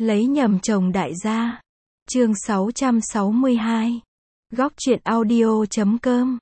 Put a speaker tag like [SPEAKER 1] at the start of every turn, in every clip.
[SPEAKER 1] Lấy nhầm chồng đại gia. Chương 662. Góc truyện audio.com.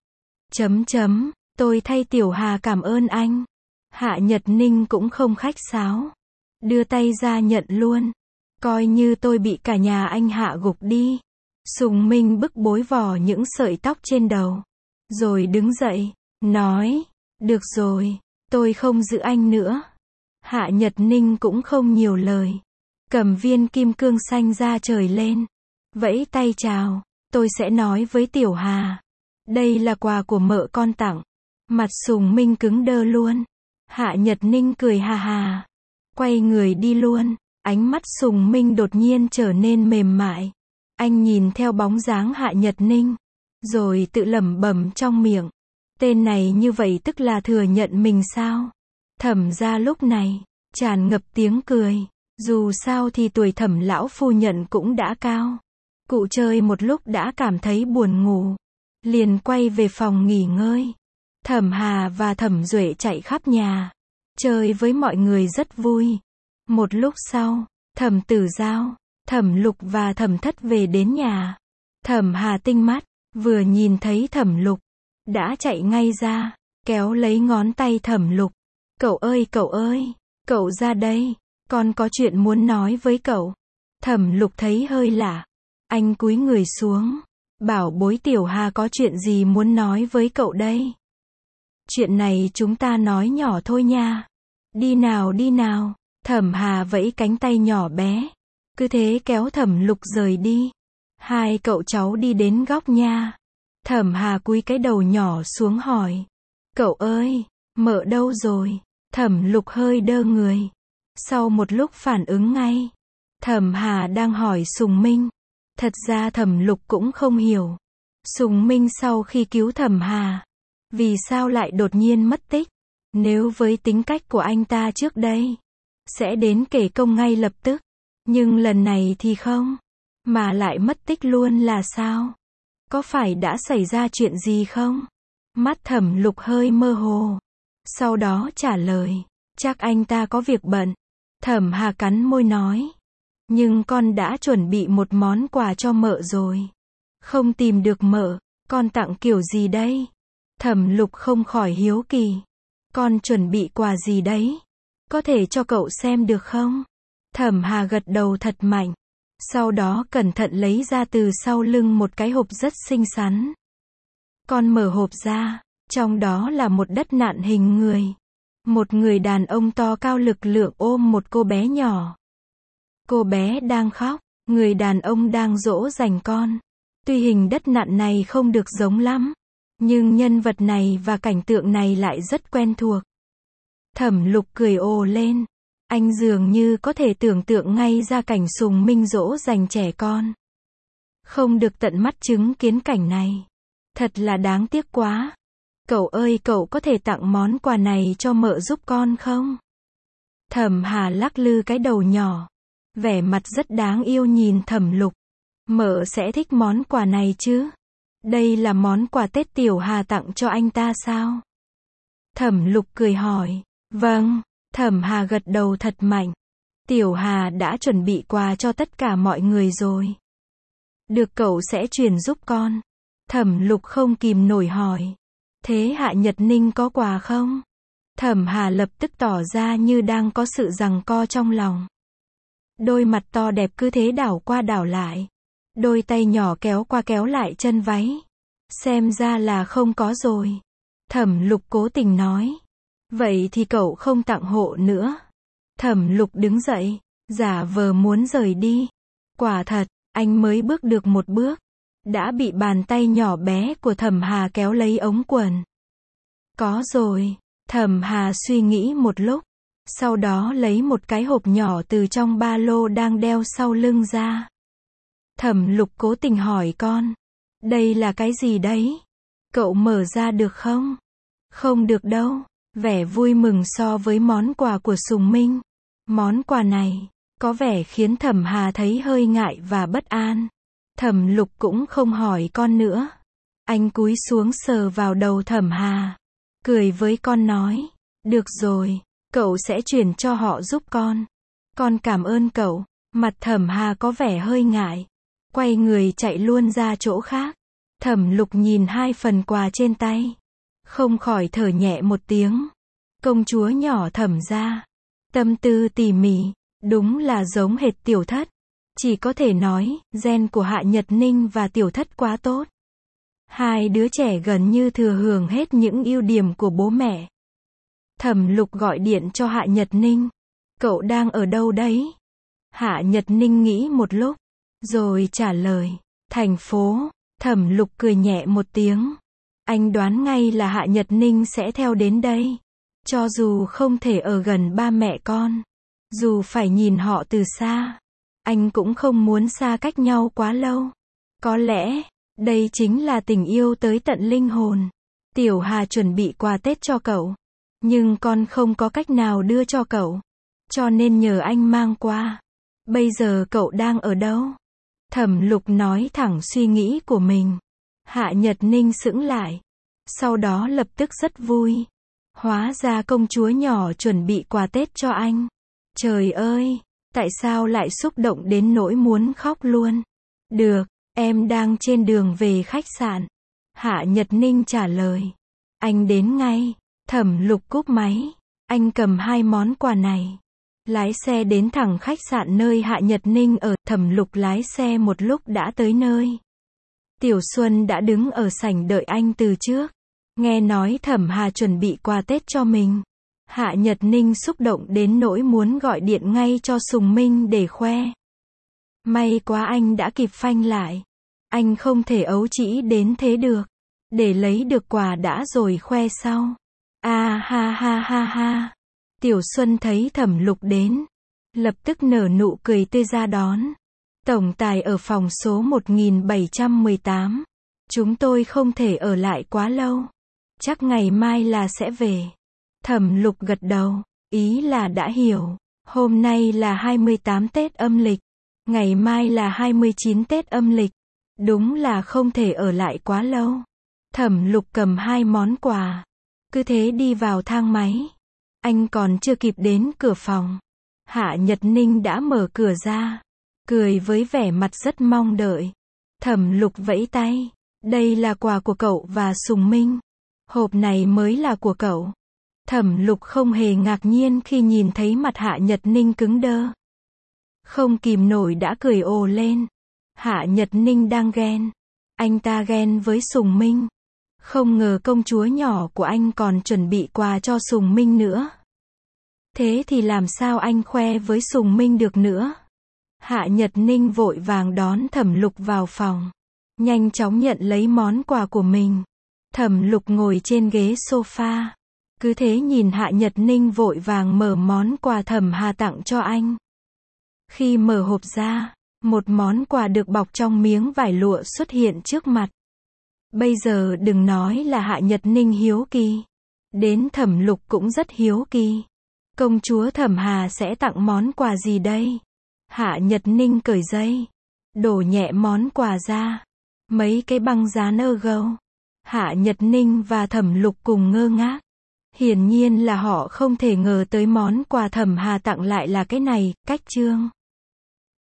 [SPEAKER 1] Tôi thay Tiểu Hà cảm ơn anh. Hạ Nhật Ninh cũng không khách sáo. Đưa tay ra nhận luôn. Coi như tôi bị cả nhà anh Hạ gục đi. Sùng Minh bức bối vò những sợi tóc trên đầu. Rồi đứng dậy, nói, được rồi, tôi không giữ anh nữa. Hạ Nhật Ninh cũng không nhiều lời. Cầm viên kim cương xanh ra trời lên. Vẫy tay chào, tôi sẽ nói với Tiểu Hà. Đây là quà của mợ con tặng. Mặt Sùng Minh cứng đơ luôn. Hạ Nhật Ninh cười hà hà. Quay người đi luôn. Ánh mắt Sùng Minh đột nhiên trở nên mềm mại. Anh nhìn theo bóng dáng Hạ Nhật Ninh. Rồi tự lẩm bẩm trong miệng. Tên này như vậy tức là thừa nhận mình sao? Thẩm gia lúc này, tràn ngập tiếng cười. Dù sao thì tuổi Thẩm lão phu nhận cũng đã cao. Cụ chơi một lúc đã cảm thấy buồn ngủ. Liền quay về phòng nghỉ ngơi. Thẩm Hà và Thẩm Duệ chạy khắp nhà. Chơi với mọi người rất vui. Một lúc sau, Thẩm Tử Giao, Thẩm Lục và Thẩm Thất về đến nhà. Thẩm Hà tinh mắt, vừa nhìn thấy Thẩm Lục, đã chạy ngay ra, kéo lấy ngón tay Thẩm Lục. Cậu ơi, cậu ra đây, con có chuyện muốn nói với cậu. Thẩm Lục thấy hơi lạ. Anh cúi người xuống, bảo bối Tiểu Hà có chuyện gì muốn nói với cậu đây. Chuyện này chúng ta nói nhỏ thôi nha. Đi nào. Thẩm Hà vẫy cánh tay nhỏ bé. Cứ thế kéo Thẩm Lục rời đi. Hai cậu cháu đi đến góc nha. Thẩm Hà cúi cái đầu nhỏ xuống hỏi. Cậu ơi, mợ đâu rồi? Thẩm Lục hơi đơ người. Sau một lúc phản ứng ngay. Thẩm Hà đang hỏi Sùng Minh. Thật ra Thẩm Lục cũng không hiểu. Sùng Minh sau khi cứu Thẩm Hà, vì sao lại đột nhiên mất tích? Nếu với tính cách của anh ta trước đây, sẽ đến kể công ngay lập tức. Nhưng lần này thì không. Mà lại mất tích luôn là sao? Có phải đã xảy ra chuyện gì không? Mắt Thẩm Lục hơi mơ hồ. Sau đó trả lời. Chắc anh ta có việc bận. Thẩm Hà cắn môi nói. Nhưng con đã chuẩn bị một món quà cho mợ rồi. Không tìm được mợ, con tặng kiểu gì đây? Thẩm Lục không khỏi hiếu kỳ. Con chuẩn bị quà gì đấy? Có thể cho cậu xem được không? Thẩm Hà gật đầu thật mạnh. Sau đó cẩn thận lấy ra từ sau lưng một cái hộp rất xinh xắn. Con mở hộp ra, trong đó là một đất nặn hình người. Một người đàn ông to cao lực lượng ôm một cô bé nhỏ. Cô bé đang khóc, người đàn ông đang dỗ dành con. Tuy hình đất nặn này không được giống lắm, nhưng nhân vật này và cảnh tượng này lại rất quen thuộc. Thẩm Lục cười ồ lên. Anh dường như có thể tưởng tượng ngay ra cảnh Sùng Minh dỗ dành trẻ con. Không được tận mắt chứng kiến cảnh này. Thật là đáng tiếc quá. Cậu ơi, cậu có thể tặng món quà này cho mợ giúp con không? Thẩm Hà lắc lư cái đầu nhỏ. Vẻ mặt rất đáng yêu nhìn Thẩm Lục. Mợ sẽ thích món quà này chứ? Đây là món quà Tết Tiểu Hà tặng cho anh ta sao? Thẩm Lục cười hỏi. Vâng. Thẩm Hà gật đầu thật mạnh. Tiểu Hà đã chuẩn bị quà cho tất cả mọi người rồi. Được, cậu sẽ truyền giúp con. Thẩm Lục không kìm nổi hỏi. Thế Hạ Nhật Ninh có quà không? Thẩm Hà lập tức tỏ ra như đang có sự giằng co trong lòng. Đôi mặt to đẹp cứ thế đảo qua đảo lại. Đôi tay nhỏ kéo qua kéo lại chân váy. Xem ra là không có rồi. Thẩm Lục cố tình nói. Vậy thì cậu không tặng hộ nữa. Thẩm Lục đứng dậy, giả vờ muốn rời đi. Quả thật, anh mới bước được một bước, đã bị bàn tay nhỏ bé của Thẩm Hà kéo lấy ống quần. Có rồi. Thẩm Hà suy nghĩ một lúc, sau đó lấy một cái hộp nhỏ từ trong ba lô đang đeo sau lưng ra. Thẩm Lục cố tình hỏi con. Đây là cái gì đấy? Cậu mở ra được không? Không được đâu. Vẻ vui mừng so với món quà của Sùng Minh. Món quà này, có vẻ khiến Thẩm Hà thấy hơi ngại và bất an. Thẩm Lục cũng không hỏi con nữa. Anh cúi xuống sờ vào đầu Thẩm Hà. Cười với con nói. Được rồi, cậu sẽ chuyển cho họ giúp con. Con cảm ơn cậu. Mặt Thẩm Hà có vẻ hơi ngại. Quay người chạy luôn ra chỗ khác. Thẩm Lục nhìn 2 phần quà trên tay. Không khỏi thở nhẹ một tiếng. Công chúa nhỏ Thẩm gia. Tâm tư tỉ mỉ. Đúng là giống hệt tiểu thất. Chỉ có thể nói, gen của Hạ Nhật Ninh và tiểu thất quá tốt. 2 đứa trẻ gần như thừa hưởng hết những ưu điểm của bố mẹ. Thẩm Lục gọi điện cho Hạ Nhật Ninh. Cậu đang ở đâu đấy? Hạ Nhật Ninh nghĩ một lúc, rồi trả lời, thành phố. Thẩm Lục cười nhẹ một tiếng. Anh đoán ngay là Hạ Nhật Ninh sẽ theo đến đây. Cho dù không thể ở gần ba mẹ con, dù phải nhìn họ từ xa, anh cũng không muốn xa cách nhau quá lâu. Có lẽ, đây chính là tình yêu tới tận linh hồn. Tiểu Hà chuẩn bị quà Tết cho cậu, nhưng con không có cách nào đưa cho cậu, cho nên nhờ anh mang qua. Bây giờ cậu đang ở đâu? Thẩm Lục nói thẳng suy nghĩ của mình. Hạ Nhật Ninh sững lại, sau đó lập tức rất vui. Hóa ra công chúa nhỏ chuẩn bị quà Tết cho anh. Trời ơi, tại sao lại xúc động đến nỗi muốn khóc luôn? Được, em đang trên đường về khách sạn. Hạ Nhật Ninh trả lời. Anh đến ngay. Thẩm Lục cúp máy. Anh cầm 2 món quà này, lái xe đến thẳng khách sạn nơi Hạ Nhật Ninh ở. Thẩm Lục lái xe một lúc đã tới nơi. Tiểu Xuân đã đứng ở sảnh đợi anh từ trước. Nghe nói Thẩm Hà chuẩn bị quà Tết cho mình. Hạ Nhật Ninh xúc động đến nỗi muốn gọi điện ngay cho Sùng Minh để khoe. May quá anh đã kịp phanh lại. Anh không thể ấu trĩ đến thế được. Để lấy được quà đã rồi khoe sau. À ha ha ha ha. Tiểu Xuân thấy Thẩm Lục đến, lập tức nở nụ cười tươi ra đón. Tổng tài ở phòng số 1718. Chúng tôi không thể ở lại quá lâu. Chắc ngày mai là sẽ về. Thẩm Lục gật đầu, ý là đã hiểu. Hôm nay là 28 Tết âm lịch. Ngày mai là 29 Tết âm lịch. Đúng là không thể ở lại quá lâu. Thẩm Lục cầm 2 món quà. Cứ thế đi vào thang máy. Anh còn chưa kịp đến cửa phòng. Hạ Nhật Ninh đã mở cửa ra. Cười với vẻ mặt rất mong đợi. Thẩm Lục vẫy tay. Đây là quà của cậu và Sùng Minh. Hộp này mới là của cậu. Thẩm Lục không hề ngạc nhiên khi nhìn thấy mặt Hạ Nhật Ninh cứng đơ. Không kìm nổi đã cười ồ lên. Hạ Nhật Ninh đang ghen. Anh ta ghen với Sùng Minh. Không ngờ công chúa nhỏ của anh còn chuẩn bị quà cho Sùng Minh nữa. Thế thì làm sao anh khoe với Sùng Minh được nữa? Hạ Nhật Ninh vội vàng đón Thẩm Lục vào phòng. Nhanh chóng nhận lấy món quà của mình. Thẩm Lục ngồi trên ghế sofa. Cứ thế nhìn Hạ Nhật Ninh vội vàng mở món quà Thẩm Hà tặng cho anh. Khi mở hộp ra, một món quà được bọc trong miếng vải lụa xuất hiện trước mặt. Bây giờ đừng nói là Hạ Nhật Ninh hiếu kỳ. Đến Thẩm Lục cũng rất hiếu kỳ. Công chúa Thẩm Hà sẽ tặng món quà gì đây? Hạ Nhật Ninh cởi dây, đổ nhẹ món quà ra. Mấy cái băng dán gâu. Hạ Nhật Ninh và Thẩm Lục cùng ngơ ngác. Hiển nhiên là họ không thể ngờ tới món quà Thẩm Hà tặng lại là cái này. Cách chương